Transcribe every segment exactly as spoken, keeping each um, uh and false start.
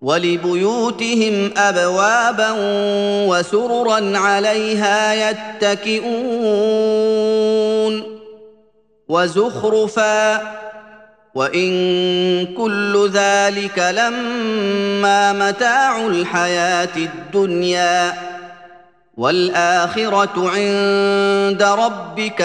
وَلِبُيُوتِهِمْ أَبْوَابًا وَسُرُرًا عَلَيْهَا يَتَّكِئُونَ وَزُخْرُفًا ۚ وَإِن كُلُّ ذَلِكَ لَمَّا مَتَاعُ الْحَيَاةِ الدُّنْيَا ۚ وَالْآخِرَةُ عِندَ رَبِّكَ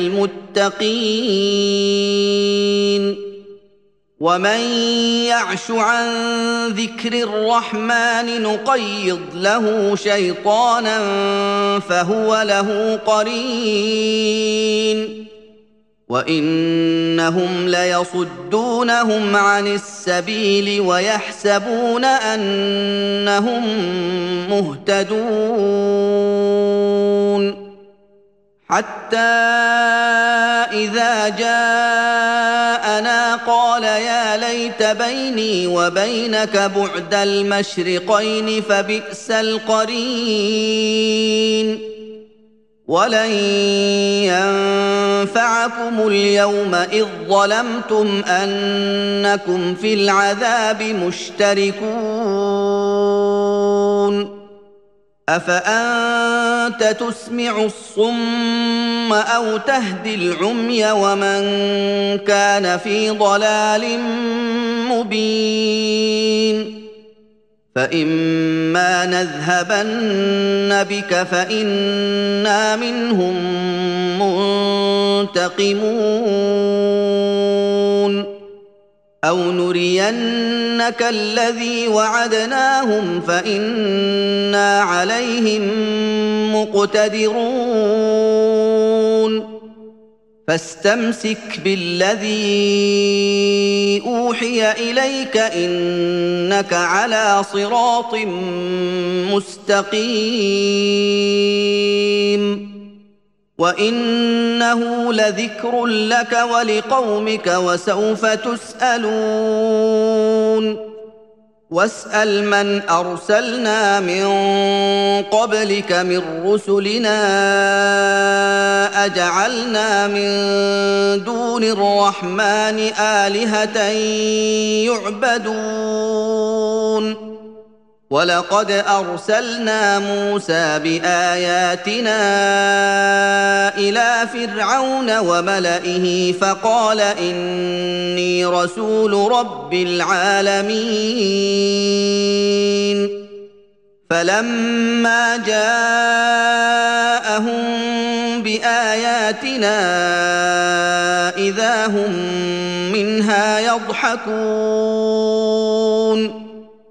لِلْمُتَّقِينَ وَمَن يَعْشُ عَن ذِكْرِ الرَّحْمَٰنِ نُقَيِّضْ لَهُ شَيْطَانًا فَهُوَ لَهُ قَرِينٌ وَإِنَّهُمْ لَيَصُدُّونَهُمْ عَنِ السَّبِيلِ وَيَحْسَبُونَ أَنَّهُم مُّهْتَدُونَ حَتَّىٰ إِذَا جَاءَنَا قَالَ يَا لَيْتَ بَيْنِي وَبَيْنَكَ بُعْدَ الْمَشْرِقَيْنِ فَبِئْسَ الْقَرِينُ وَلَن يَنفَعَكُمُ الْيَوْمَ إِذ ظَّلَمْتُمْ أَنَّكُمْ فِي الْعَذَابِ مُشْتَرِكُونَ أَفَأَنتَ تُسْمِعُ الصُّمَّ أَوْ تَهْدِي الْعُمْيَ وَمَن كَانَ فِي ضَلَالٍ مُّبِينٍ فَإِمَّا نَذْهَبَنَّ بِكَ فَإِنَّا مِنْهُم مُّنتَقِمُونَ أَوْ نُرِيَنَّكَ الَّذِي وَعَدْنَاهُمْ فَإِنَّا عَلَيْهِم مُّقْتَدِرُونَ فَاسْتَمْسِكْ بِالَّذِي أُوحِيَ إِلَيْكَ إِنَّكَ عَلَىٰ صِرَاطٍ مُّسْتَقِيمٍ وَإِنَّهُ لَذِكْرٌ لَّكَ وَلِقَوْمِكَ وَسَوْفَ تُسْأَلُونَ وَاسْأَلْ مَنْ أَرْسَلْنَا مِن قَبْلِكَ مِن رُّسُلِنَا أَجَعَلْنَا مِن دُونِ الرَّحْمَٰنِ آلِهَةً يُعْبَدُونَ وَلَقَدْ أَرْسَلْنَا مُوسَىٰ بِآيَاتِنَا إِلَىٰ فِرْعَوْنَ وَمَلَئِهِ فَقَالَ إِنِّي رَسُولُ رَبِّ الْعَالَمِينَ فَلَمَّا جَاءَهُم بِآيَاتِنَا إِذَا هُم مِّنْهَا يَضْحَكُونَ